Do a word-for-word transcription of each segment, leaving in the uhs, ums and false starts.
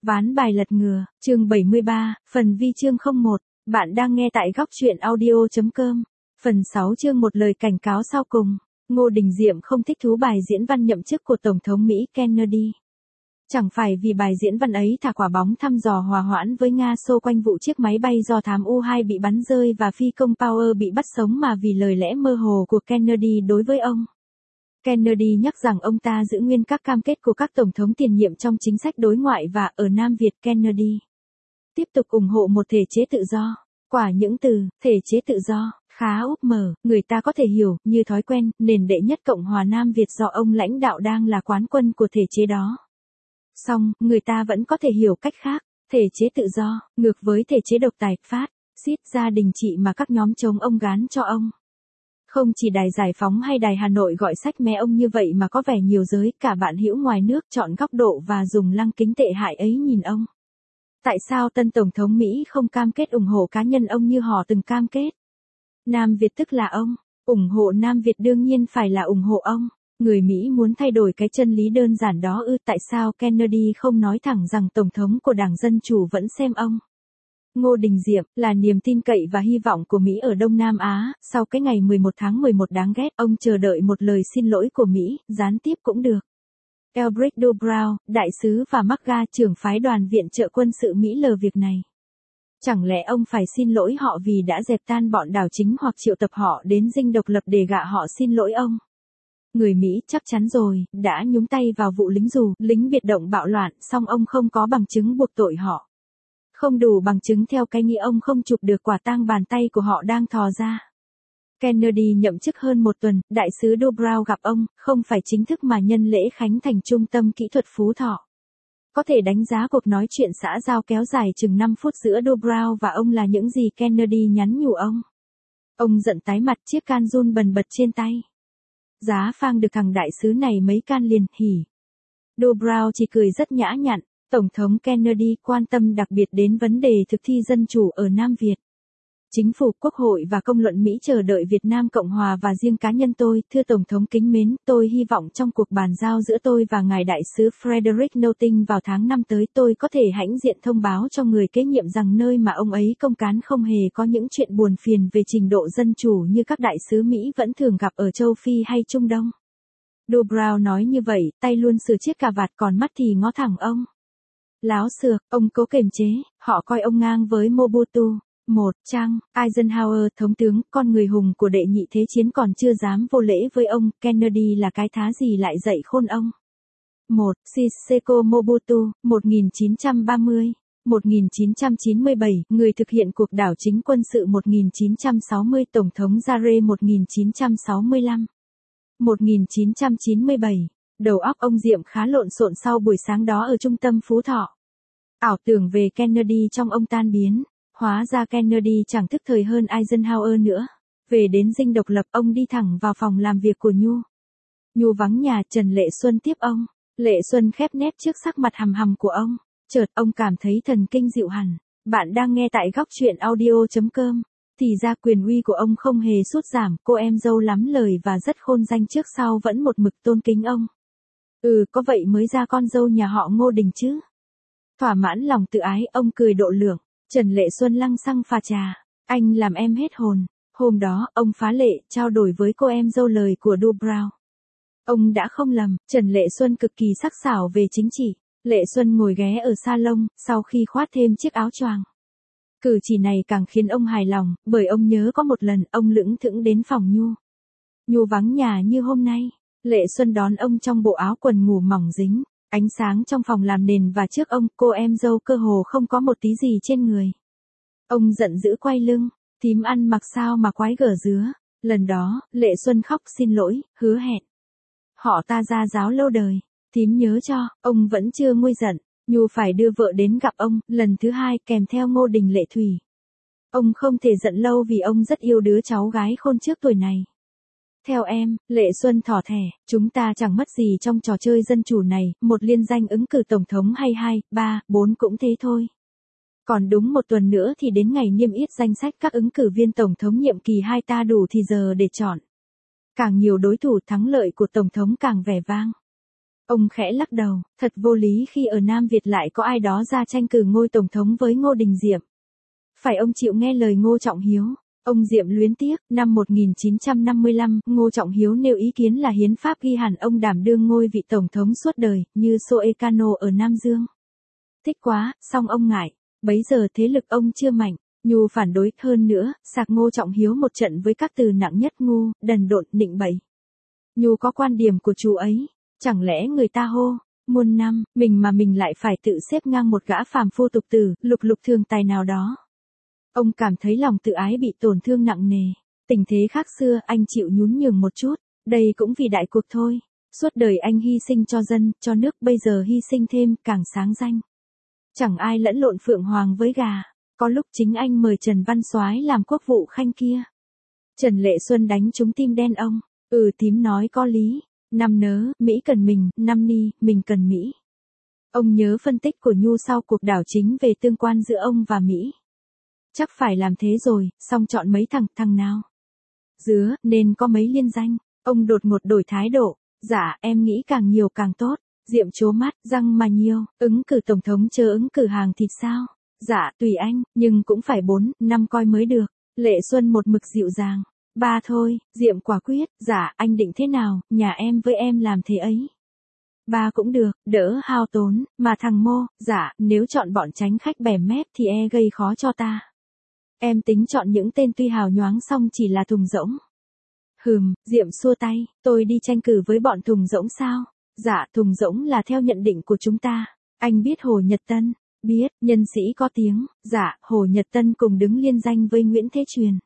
Ván bài lật ngừa, chương bảy mươi ba, phần vi chương không một, bạn đang nghe tại góc truyện audio.com. Phần sáu chương một lời cảnh cáo sau cùng, Ngô Đình Diệm không thích thú bài diễn văn nhậm chức của Tổng thống Mỹ Kennedy. Chẳng phải vì bài diễn văn ấy thả quả bóng thăm dò hòa hoãn với Nga xô quanh vụ chiếc máy bay do thám U hai bị bắn rơi và phi công Power bị bắt sống mà vì lời lẽ mơ hồ của Kennedy đối với ông. Kennedy nhắc rằng ông ta giữ nguyên các cam kết của các tổng thống tiền nhiệm trong chính sách đối ngoại và ở Nam Việt Kennedy tiếp tục ủng hộ một thể chế tự do. Quả những từ, thể chế tự do, khá úp mở, người ta có thể hiểu, như thói quen, nền đệ nhất Cộng hòa Nam Việt do ông lãnh đạo đang là quán quân của thể chế đó. Song, người ta vẫn có thể hiểu cách khác, thể chế tự do, ngược với thể chế độc tài, phát, xít gia đình trị mà các nhóm chống ông gán cho ông. Không chỉ Đài Giải Phóng hay Đài Hà Nội gọi sách mé ông như vậy mà có vẻ nhiều giới, cả bạn hữu ngoài nước chọn góc độ và dùng lăng kính tệ hại ấy nhìn ông. Tại sao tân Tổng thống Mỹ không cam kết ủng hộ cá nhân ông như họ từng cam kết? Nam Việt tức là ông, ủng hộ Nam Việt đương nhiên phải là ủng hộ ông. Người Mỹ muốn thay đổi cái chân lý đơn giản đó ư? Tại sao Kennedy không nói thẳng rằng Tổng thống của Đảng Dân Chủ vẫn xem ông? Ngô Đình Diệm là niềm tin cậy và hy vọng của Mỹ ở Đông Nam Á. Sau cái ngày mười một tháng mười một đáng ghét, ông chờ đợi một lời xin lỗi của Mỹ, gián tiếp cũng được. Elbridge Dobrow, đại sứ và McGa, trưởng phái đoàn viện trợ quân sự Mỹ lờ việc này. Chẳng lẽ ông phải xin lỗi họ vì đã dẹp tan bọn đảo chính hoặc triệu tập họ đến dinh độc lập để gạ họ xin lỗi ông? Người Mỹ chắc chắn rồi, đã nhúng tay vào vụ lính dù, lính biệt động bạo loạn, song ông không có bằng chứng buộc tội họ. Không đủ bằng chứng theo cái nghĩa ông không chụp được quả tang bàn tay của họ đang thò ra. Kennedy nhậm chức hơn một tuần, đại sứ Dobrow gặp ông, không phải chính thức mà nhân lễ khánh thành trung tâm kỹ thuật Phú Thọ. Có thể đánh giá cuộc nói chuyện xã giao kéo dài chừng năm phút giữa Dobrow và ông là những gì Kennedy nhắn nhủ ông. Ông giận tái mặt, chiếc can run bần bật trên tay. Giá phang được thằng đại sứ này mấy can liền, hỉ. Dobrow chỉ cười rất nhã nhặn. Tổng thống Kennedy quan tâm đặc biệt đến vấn đề thực thi dân chủ ở Nam Việt. Chính phủ, Quốc hội và công luận Mỹ chờ đợi Việt Nam Cộng Hòa và riêng cá nhân tôi, thưa Tổng thống kính mến, tôi hy vọng trong cuộc bàn giao giữa tôi và ngài đại sứ Frederick Notting vào tháng năm tới tôi có thể hãnh diện thông báo cho người kế nhiệm rằng nơi mà ông ấy công cán không hề có những chuyện buồn phiền về trình độ dân chủ như các đại sứ Mỹ vẫn thường gặp ở châu Phi hay Trung Đông. Dobrow nói như vậy, tay luôn sửa chiếc cà vạt còn mắt thì ngó thẳng ông. Láo xược, ông cố kiềm chế, họ coi ông ngang với Mobutu. Một, Trang, Eisenhower, thống tướng, con người hùng của đệ nhị thế chiến còn chưa dám vô lễ với ông, Kennedy là cái thá gì lại dạy khôn ông. Một, Siseko Mobutu, một nghìn chín trăm ba mươi đến một nghìn chín trăm chín mươi bảy, người thực hiện cuộc đảo chính quân sự một nghìn chín trăm sáu mươi, Tổng thống Zare một nghìn chín trăm sáu mươi lăm đến một nghìn chín trăm chín mươi bảy. Đầu óc ông Diệm khá lộn xộn sau buổi sáng đó ở trung tâm Phú Thọ. Ảo tưởng về Kennedy trong ông tan biến. Hóa ra Kennedy chẳng thức thời hơn Eisenhower nữa. Về đến dinh độc lập, ông đi thẳng vào phòng làm việc của Nhu. Nhu vắng nhà, Trần Lệ Xuân tiếp ông. Lệ Xuân khép nép trước sắc mặt hầm hầm của ông. Chợt ông cảm thấy thần kinh dịu hẳn. Bạn đang nghe tại góc truyện audio.com. Thì ra quyền uy của ông không hề sút giảm, cô em dâu lắm lời và rất khôn danh trước sau vẫn một mực tôn kính ông. Ừ, có vậy mới ra con dâu nhà họ Ngô Đình chứ. Thỏa mãn lòng tự ái, ông cười độ lượng. Trần Lệ Xuân lăng xăng pha trà. Anh làm em hết hồn. Hôm đó, ông phá lệ, trao đổi với cô em dâu lời của Dobrow. Ông đã không lầm, Trần Lệ Xuân cực kỳ sắc sảo về chính trị. Lệ Xuân ngồi ghé ở salon, sau khi khoác thêm chiếc áo choàng. Cử chỉ này càng khiến ông hài lòng, bởi ông nhớ có một lần, ông lững thững đến phòng Nhu. Nhu vắng nhà như hôm nay. Lệ Xuân đón ông trong bộ áo quần ngủ mỏng dính. Ánh sáng trong phòng làm nền và trước ông, cô em dâu cơ hồ không có một tí gì trên người. Ông giận dữ quay lưng, thím ăn mặc sao mà quái gở dứa. Lần đó, Lệ Xuân khóc xin lỗi, hứa hẹn. Họ ta ra giáo lâu đời, thím nhớ cho, ông vẫn chưa nguôi giận. Nhu phải đưa vợ đến gặp ông, lần thứ hai kèm theo Ngô Đình Lệ Thủy. Ông không thể giận lâu vì ông rất yêu đứa cháu gái khôn trước tuổi này. Theo em, Lệ Xuân thỏ thẻ, chúng ta chẳng mất gì trong trò chơi dân chủ này, một liên danh ứng cử tổng thống hay hai, ba, bốn cũng thế thôi. Còn đúng một tuần nữa thì đến ngày niêm yết danh sách các ứng cử viên tổng thống nhiệm kỳ hai ta đủ thì giờ để chọn. Càng nhiều đối thủ thắng lợi của tổng thống càng vẻ vang. Ông khẽ lắc đầu, thật vô lý khi ở Nam Việt lại có ai đó ra tranh cử ngôi tổng thống với Ngô Đình Diệm. Phải ông chịu nghe lời Ngô Trọng Hiếu. Ông Diệm luyến tiếc, năm một nghìn chín trăm năm mươi lăm, Ngô Trọng Hiếu nêu ý kiến là hiến pháp ghi hẳn ông đảm đương ngôi vị tổng thống suốt đời, như Soekarno ở Nam Dương. Thích quá, song ông ngại, bấy giờ thế lực ông chưa mạnh. Nhu phản đối hơn nữa, sạc Ngô Trọng Hiếu một trận với các từ nặng nhất ngu, đần độn, nịnh bậy. Nhu có quan điểm của chú ấy, chẳng lẽ người ta hô, muôn năm, mình mà mình lại phải tự xếp ngang một gã phàm phu tục tử, lục lục thường tài nào đó. Ông cảm thấy lòng tự ái bị tổn thương nặng nề. Tình thế khác xưa, anh chịu nhún nhường một chút, đây cũng vì đại cuộc thôi. Suốt đời anh hy sinh cho dân, cho nước, bây giờ hy sinh thêm, càng sáng danh. Chẳng ai lẫn lộn phượng hoàng với gà. Có lúc chính anh mời Trần Văn Soái làm quốc vụ khanh kia. Trần Lệ Xuân đánh trúng tim đen ông. Ừ, thím nói có lý. Năm nớ, Mỹ cần mình, năm ni, mình cần Mỹ. Ông nhớ phân tích của Nhu sau cuộc đảo chính về tương quan giữa ông và Mỹ. Chắc phải làm thế rồi, xong chọn mấy thằng, thằng nào? Dứa, nên có mấy liên danh. Ông đột ngột đổi thái độ. Dạ, em nghĩ càng nhiều càng tốt. Diệm trố mắt, răng mà nhiều. Ứng cử tổng thống chớ ứng cử hàng thịt sao? Dạ, tùy anh, nhưng cũng phải bốn, năm coi mới được. Lệ Xuân một mực dịu dàng. Ba thôi, Diệm quả quyết. Dạ, anh định thế nào, nhà em với em làm thế ấy. Ba cũng được, đỡ hao tốn, mà thằng Mô, dạ, nếu chọn bọn tránh khách bè mép thì e gây khó cho ta. Em tính chọn những tên tuy hào nhoáng xong chỉ là thùng rỗng. Hừm, Diệm xua tay, tôi đi tranh cử với bọn thùng rỗng sao? Dạ, thùng rỗng là theo nhận định của chúng ta. Anh biết Hồ Nhật Tân? Biết, nhân sĩ có tiếng. Dạ, Hồ Nhật Tân cùng đứng liên danh với Nguyễn Thế Truyền.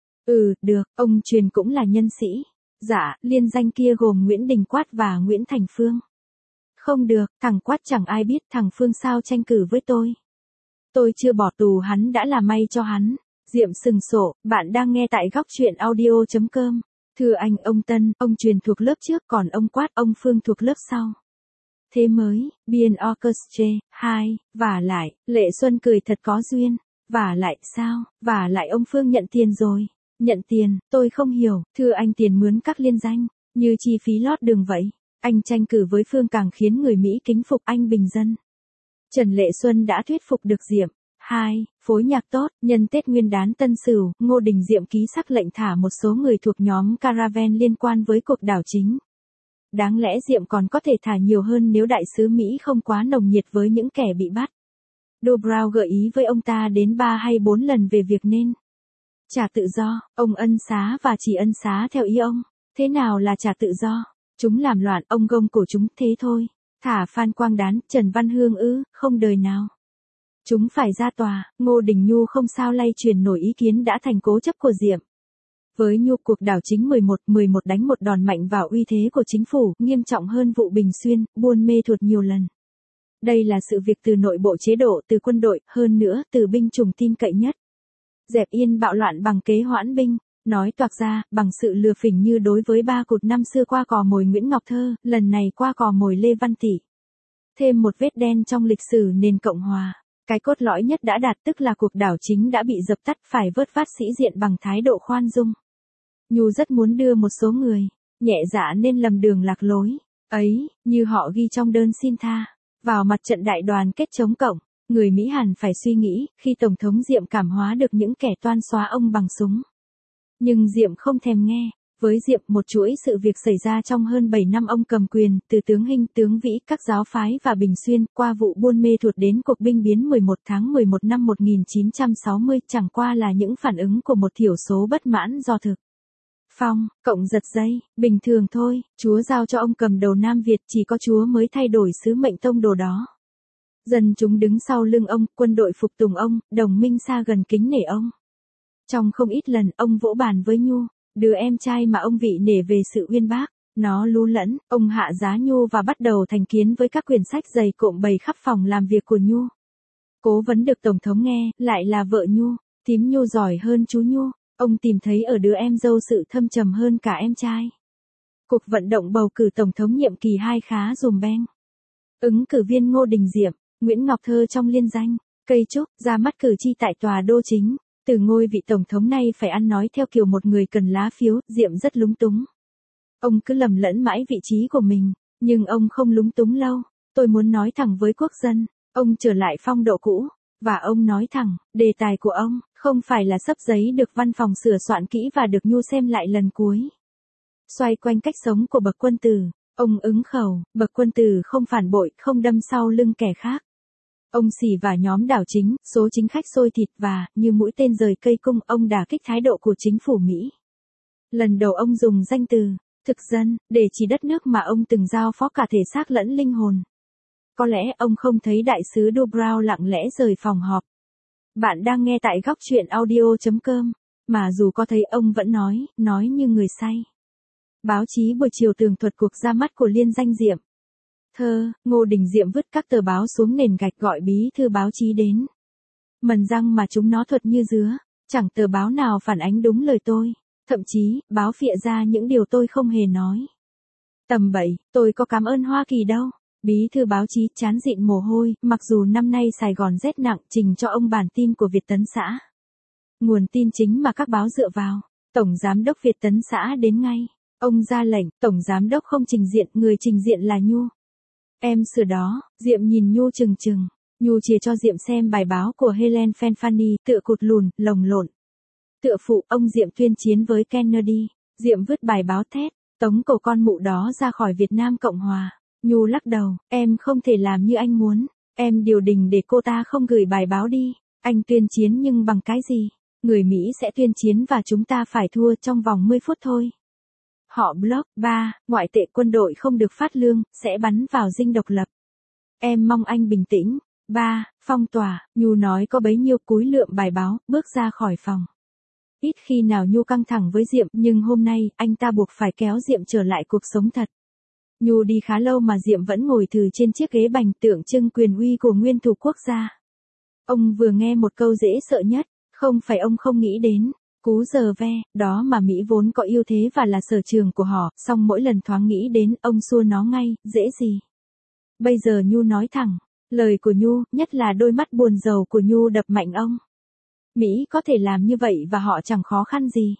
Ừ, được, ông Truyền cũng là nhân sĩ. Dạ, liên danh kia gồm Nguyễn Đình Quát và Nguyễn Thành Phương. Không được, thằng Quát chẳng ai biết, thằng Phương sao tranh cử với tôi. Tôi chưa bỏ tù hắn đã là may cho hắn. Diệm sừng sộ, bạn đang nghe tại góc truyện audio chấm com. Thưa anh, ông Tân, ông Truyền thuộc lớp trước, còn ông Quát, ông Phương thuộc lớp sau. Thế mới, Bien Orchestre, hai, vả lại, Lệ Xuân cười thật có duyên. Vả lại sao, vả lại ông Phương nhận tiền rồi. Nhận tiền, tôi không hiểu, thưa anh tiền mướn các liên danh, như chi phí lót đường vậy. Anh tranh cử với Phương càng khiến người Mỹ kính phục anh bình dân. Trần Lệ Xuân đã thuyết phục được Diệm. Hai, phối nhạc tốt, nhân Tết Nguyên đán Tân Sửu, Ngô Đình Diệm ký sắc lệnh thả một số người thuộc nhóm Caravan liên quan với cuộc đảo chính. Đáng lẽ Diệm còn có thể thả nhiều hơn nếu đại sứ Mỹ không quá nồng nhiệt với những kẻ bị bắt. Dobrow gợi ý với ông ta đến ba hay bốn lần về việc nên trả tự do, ông ân xá và chỉ ân xá theo ý ông. Thế nào là trả tự do? Chúng làm loạn, ông gông cổ chúng, thế thôi. Thả Phan Quang Đán, Trần Văn Hương ư, không đời nào. Chúng phải ra tòa. Ngô Đình Nhu không sao lay truyền nổi ý kiến đã thành cố chấp của Diệm. Với Nhu, cuộc đảo chính mười một mười một đánh một đòn mạnh vào uy thế của chính phủ, nghiêm trọng hơn vụ Bình Xuyên, Buôn Mê Thuột nhiều lần. Đây là sự việc từ nội bộ chế độ, từ quân đội, hơn nữa, từ binh chủng tin cậy nhất. Dẹp yên bạo loạn bằng kế hoãn binh. Nói toạc ra, bằng sự lừa phỉnh như đối với ba cụt năm xưa qua cò mồi Nguyễn Ngọc Thơ, lần này qua cò mồi Lê Văn Tỷ. Thêm một vết đen trong lịch sử nền Cộng Hòa. Cái cốt lõi nhất đã đạt, tức là cuộc đảo chính đã bị dập tắt, phải vớt vát sĩ diện bằng thái độ khoan dung. Nhu rất muốn đưa một số người, nhẹ dạ nên lầm đường lạc lối, ấy, như họ ghi trong đơn xin tha, vào mặt trận đại đoàn kết chống Cộng. Người Mỹ hẳn phải suy nghĩ, khi Tổng thống Diệm cảm hóa được những kẻ toan xóa ông bằng súng. Nhưng Diệm không thèm nghe. Với Diệm, một chuỗi sự việc xảy ra trong hơn bảy năm ông cầm quyền, từ tướng Hinh, tướng Vĩ, các giáo phái và Bình Xuyên, qua vụ Buôn Mê Thuột đến cuộc binh biến mười một tháng mười một năm một nghìn chín trăm sáu mươi, chẳng qua là những phản ứng của một thiểu số bất mãn do thực phong, Cộng giật dây, bình thường thôi, Chúa giao cho ông cầm đầu Nam Việt, chỉ có Chúa mới thay đổi sứ mệnh tông đồ đó. Dân chúng đứng sau lưng ông, quân đội phục tùng ông, đồng minh xa gần kính nể ông. Trong không ít lần, ông vỗ bàn với Nhu, đứa em trai mà ông vị nể về sự uyên bác. Nó lú lẫn, ông hạ giá Nhu và bắt đầu thành kiến với các quyển sách dày cộm bày khắp phòng làm việc của Nhu. Cố vấn được Tổng thống nghe, lại là vợ Nhu, thím Nhu giỏi hơn chú Nhu. Ông tìm thấy ở đứa em dâu sự thâm trầm hơn cả em trai. Cuộc vận động bầu cử Tổng thống nhiệm kỳ hai khá dùm beng. Ứng cử viên Ngô Đình Diệm, Nguyễn Ngọc Thơ trong liên danh, cây trúc, ra mắt cử tri tại tòa đô chính. Từ ngôi vị Tổng thống này phải ăn nói theo kiểu một người cần lá phiếu, Diệm rất lúng túng. Ông cứ lầm lẫn mãi vị trí của mình. Nhưng ông không lúng túng lâu, tôi muốn nói thẳng với quốc dân, ông trở lại phong độ cũ, và ông nói thẳng, đề tài của ông, không phải là xấp giấy được văn phòng sửa soạn kỹ và được Nhu xem lại lần cuối. Xoay quanh cách sống của bậc quân tử, ông ứng khẩu, bậc quân tử không phản bội, không đâm sau lưng kẻ khác. Ông xỉ vả nhóm đảo chính, số chính khách xôi thịt và, như mũi tên rời cây cung, ông đả kích thái độ của chính phủ Mỹ. Lần đầu ông dùng danh từ, thực dân, để chỉ đất nước mà ông từng giao phó cả thể xác lẫn linh hồn. Có lẽ ông không thấy đại sứ Dubrau lặng lẽ rời phòng họp. Bạn đang nghe tại góc chuyện audio chấm com, mà dù có thấy ông vẫn nói, nói như người say. Báo chí buổi chiều tường thuật cuộc ra mắt của liên danh Diệm. Thơ, Ngô Đình Diệm vứt các tờ báo xuống nền gạch gọi bí thư báo chí đến. Mần răng mà chúng nó thuật như dứa, chẳng tờ báo nào phản ánh đúng lời tôi, thậm chí, báo phịa ra những điều tôi không hề nói. Tầm bậy, tôi có cảm ơn Hoa Kỳ đâu. Bí thư báo chí chán dịn mồ hôi, mặc dù năm nay Sài Gòn rét nặng, trình cho ông bản tin của Việt Tấn xã. Nguồn tin chính mà các báo dựa vào, Tổng Giám đốc Việt Tấn xã đến ngay. Ông ra lệnh, Tổng Giám đốc không trình diện, người trình diện là Nhu. Em sửa đó, Diệm nhìn Nhu chừng chừng. Nhu chìa cho Diệm xem bài báo của Helen Fanfani, tựa cụt lùn, lồng lộn. Tựa phụ, ông Diệm tuyên chiến với Kennedy. Diệm vứt bài báo thét, tống cổ con mụ đó ra khỏi Việt Nam Cộng Hòa. Nhu lắc đầu, em không thể làm như anh muốn. Em điều đình để cô ta không gửi bài báo đi. Anh tuyên chiến nhưng bằng cái gì? Người Mỹ sẽ tuyên chiến và chúng ta phải thua trong vòng mười phút thôi. Họ blog, ba, ngoại tệ quân đội không được phát lương, sẽ bắn vào dinh độc lập. Em mong anh bình tĩnh. ba, phong tỏa, Nhu nói có bấy nhiêu, cúi lượm bài báo, bước ra khỏi phòng. Ít khi nào Nhu căng thẳng với Diệm, nhưng hôm nay, anh ta buộc phải kéo Diệm trở lại cuộc sống thật. Nhu đi khá lâu mà Diệm vẫn ngồi thừ trên chiếc ghế bành, tượng trưng quyền uy của nguyên thủ quốc gia. Ông vừa nghe một câu dễ sợ nhất, không phải ông không nghĩ đến. Cú giờ ve, đó mà Mỹ vốn có ưu thế và là sở trường của họ, song mỗi lần thoáng nghĩ đến, ông xua nó ngay, dễ gì. Bây giờ Nhu nói thẳng, lời của Nhu, nhất là đôi mắt buồn rầu của Nhu đập mạnh ông. Mỹ có thể làm như vậy và họ chẳng khó khăn gì.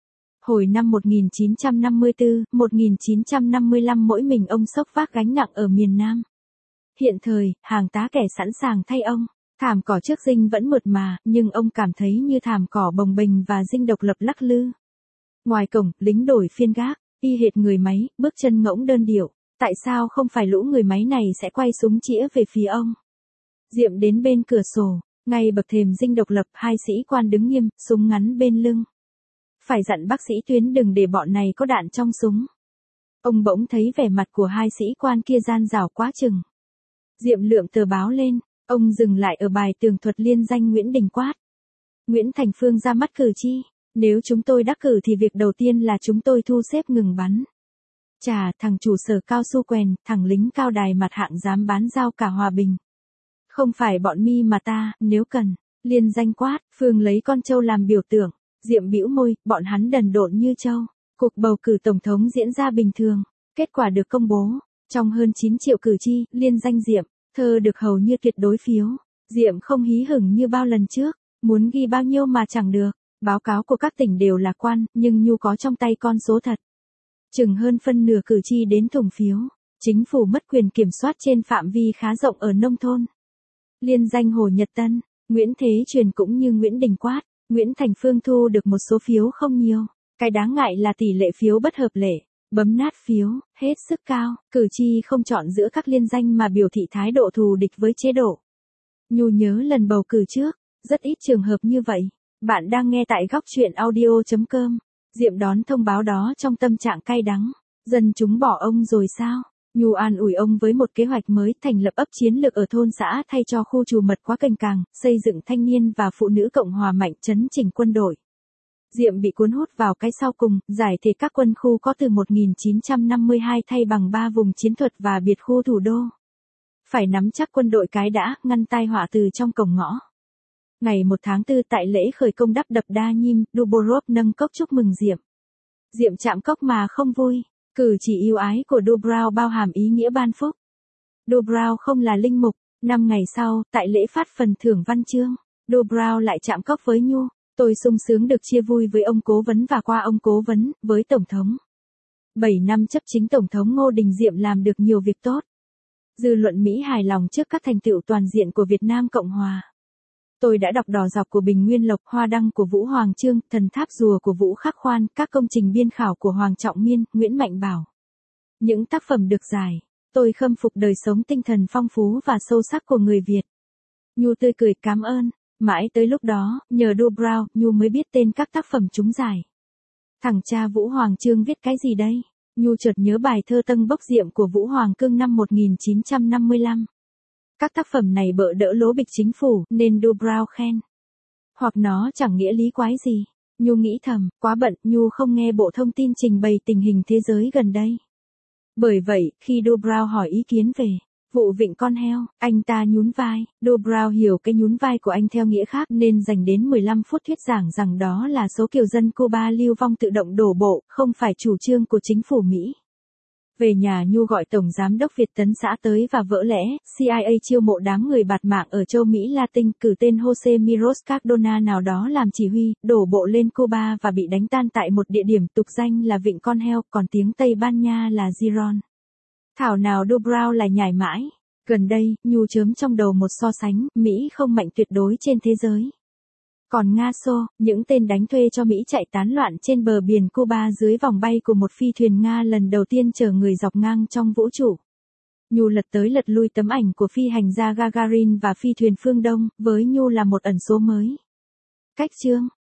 Hồi năm một nghìn chín trăm năm mươi tư, một nghìn chín trăm năm mươi lăm mỗi mình ông xốc vác gánh nặng ở miền Nam. Hiện thời, hàng tá kẻ sẵn sàng thay ông. Thảm cỏ trước dinh vẫn mượt mà, nhưng ông cảm thấy như thảm cỏ bồng bềnh và dinh độc lập lắc lư. Ngoài cổng, lính đổi phiên gác, y hệt người máy, bước chân ngỗng đơn điệu. Tại sao không phải lũ người máy này sẽ quay súng chĩa về phía ông? Diệm đến bên cửa sổ, ngay bậc thềm dinh độc lập, hai sĩ quan đứng nghiêm, súng ngắn bên lưng. Phải dặn bác sĩ Tuyến đừng để bọn này có đạn trong súng. Ông bỗng thấy vẻ mặt của hai sĩ quan kia gian rảo quá chừng. Diệm lượm tờ báo lên. Ông dừng lại ở bài tường thuật liên danh Nguyễn Đình quát. Nguyễn Thành Phương ra mắt cử tri. Nếu chúng tôi đắc cử thì việc đầu tiên là chúng tôi thu xếp ngừng bắn. Chà, thằng chủ sở cao su quèn, thằng lính cao đài mặt hạng dám bán giao cả hòa bình. Không phải bọn mi mà ta, nếu cần. Liên danh quát, Phương lấy con trâu làm biểu tượng. Diệm bĩu môi, bọn hắn đần độn như trâu. Cuộc bầu cử tổng thống diễn ra bình thường. Kết quả được công bố. Trong hơn chín triệu cử tri, liên danh Diệm. Thơ được hầu như tuyệt đối phiếu. Diệm không hí hửng như bao lần trước, muốn ghi bao nhiêu mà chẳng được. Báo cáo của các tỉnh đều lạc quan, nhưng Nhu có trong tay con số thật. Chừng hơn phân nửa cử tri đến thùng phiếu. Chính phủ mất quyền kiểm soát trên phạm vi khá rộng ở nông thôn. Liên danh Hồ Nhật Tân, Nguyễn Thế Truyền cũng như Nguyễn Đình quát, Nguyễn Thành Phương thu được một số phiếu không nhiều. Cái đáng ngại là tỷ lệ phiếu bất hợp lệ. Bấm nát phiếu, hết sức cao, cử tri không chọn giữa các liên danh mà biểu thị thái độ thù địch với chế độ. Nhu nhớ lần bầu cử trước, rất ít trường hợp như vậy. Bạn đang nghe tại góc chuyện audio chấm com. Diệm đón thông báo đó trong tâm trạng cay đắng. Dân chúng bỏ ông rồi sao? Nhu an ủi ông với một kế hoạch mới, thành lập ấp chiến lược ở thôn xã thay cho khu trù mật quá cành càng, xây dựng thanh niên và phụ nữ Cộng hòa mạnh, chấn chỉnh quân đội. Diệm bị cuốn hút vào cái sau cùng, giải thể các quân khu có từ một nghìn chín trăm năm mươi hai thay bằng ba vùng chiến thuật và biệt khu thủ đô. Phải nắm chắc quân đội cái đã, ngăn tai họa từ trong cổng ngõ. Ngày một tháng tư tại lễ khởi công đắp đập Đa Nhiêm, Duborov nâng cốc chúc mừng Diệm. Diệm chạm cốc mà không vui, cử chỉ yêu ái của Dubrau bao hàm ý nghĩa ban phúc. Dubrau không là linh mục, năm ngày sau, tại lễ phát phần thưởng văn chương, Dubrau lại chạm cốc với Nhu. Tôi sung sướng được chia vui với ông cố vấn và qua ông cố vấn, với Tổng thống. bảy năm chấp chính Tổng thống Ngô Đình Diệm làm được nhiều việc tốt. Dư luận Mỹ hài lòng trước các thành tựu toàn diện của Việt Nam Cộng Hòa. Tôi đã đọc Đò Dọc của Bình Nguyên Lộc, Hoa Đăng của Vũ Hoàng Chương, Thần Tháp Rùa của Vũ Khắc Khoan, các công trình biên khảo của Hoàng Trọng Miên, Nguyễn Mạnh Bảo. Những tác phẩm được giải, tôi khâm phục đời sống tinh thần phong phú và sâu sắc của người Việt. Nhu tươi cười cảm ơn. Mãi tới lúc đó, nhờ Du Brown, Nhu mới biết tên các tác phẩm trúng giải. Thằng cha Vũ Hoàng Chương viết cái gì đây? Nhu chợt nhớ bài thơ Tân Bốc Diệm của Vũ Hoàng Cương năm một nghìn chín trăm năm mươi lăm. Các tác phẩm này bợ đỡ lố bịch chính phủ, nên Du Brown khen. Hoặc nó chẳng nghĩa lý quái gì. Nhu nghĩ thầm, quá bận, Nhu không nghe Bộ Thông tin trình bày tình hình thế giới gần đây. Bởi vậy, khi Du Brown hỏi ý kiến về vụ vịnh con heo, anh ta nhún vai. Du Brown hiểu cái nhún vai của anh theo nghĩa khác nên dành đến mười lăm phút thuyết giảng rằng đó là số kiều dân Cuba lưu vong tự động đổ bộ, không phải chủ trương của chính phủ Mỹ. Về nhà Nhu gọi Tổng Giám đốc Việt Tấn xã tới và vỡ lẽ, C I A chiêu mộ đám người bạt mạng ở châu Mỹ Latin, cử tên Jose Miros Cardona nào đó làm chỉ huy, đổ bộ lên Cuba và bị đánh tan tại một địa điểm tục danh là Vịnh Con Heo, còn tiếng Tây Ban Nha là Giron. Thảo nào Du Brown lại nhảy mãi. Gần đây, Nhu chớm trong đầu một so sánh, Mỹ không mạnh tuyệt đối trên thế giới. Còn Nga Xô, những tên đánh thuê cho Mỹ chạy tán loạn trên bờ biển Cuba dưới vòng bay của một phi thuyền Nga lần đầu tiên chở người dọc ngang trong vũ trụ. Nhu lật tới lật lui tấm ảnh của phi hành gia Gagarin và phi thuyền Phương Đông, với Nhu là một ẩn số mới. Cách chương,